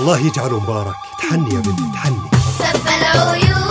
الله يجعله مبارك. تحني يا بنتي تحني. سب العيون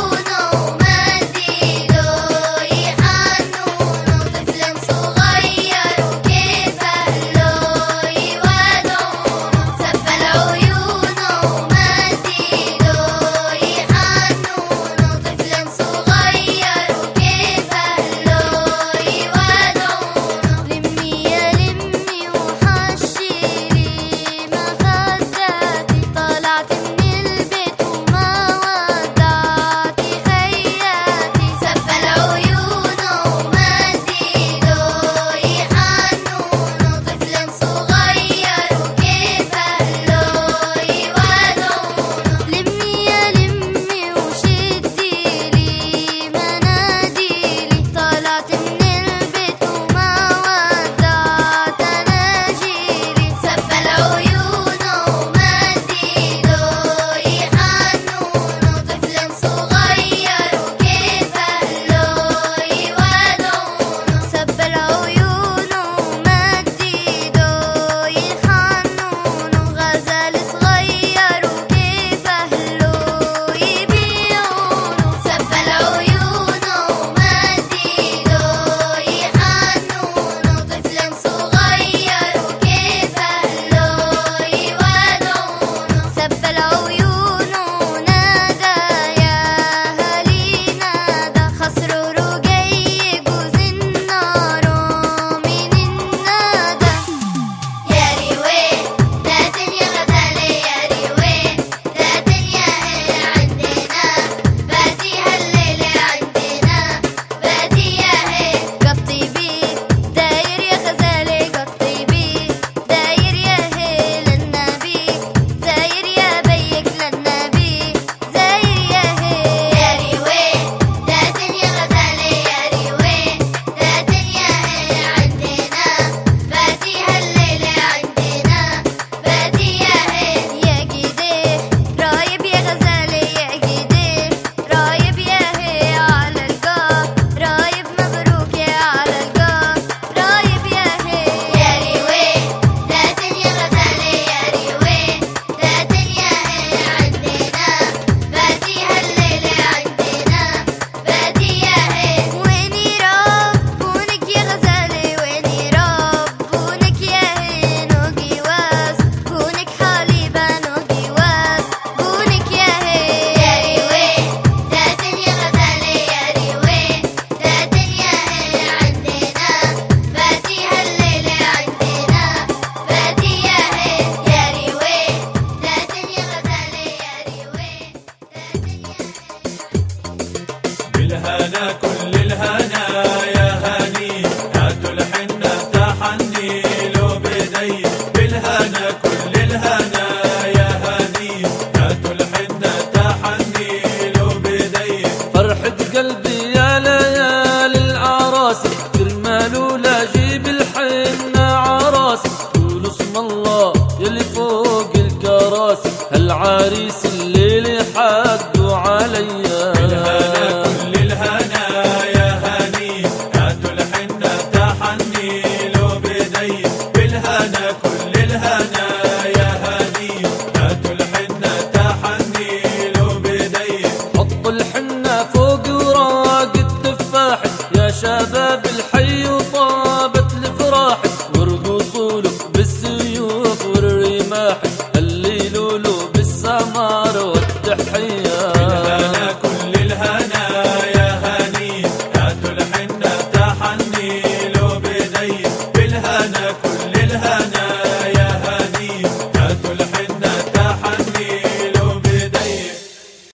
بالهنا كل الهنا يا هني هاتوا الحنة تحني له بدي بالهنا كل الهنا يا هني هاتوا الحنة تحني له بدي فرحة قلبي يا ليالي الأعراس كرمال لا جيب الحنة عراسي قولوا اسم الله يلي فوق الكراسي هالعريس الليل حدوا عليا بالهنا كل الهنا يا هني هاتوا الحنة تحني له بدي بالهنا كل الهنا يا هني هاتوا الحنة تحني له بدي حطوا الحنة فوق وراق التفاح يا شباب الحي وطابت الفراح وارقصوا له بالسيوف والرماح هللوا له بالسمار والتحية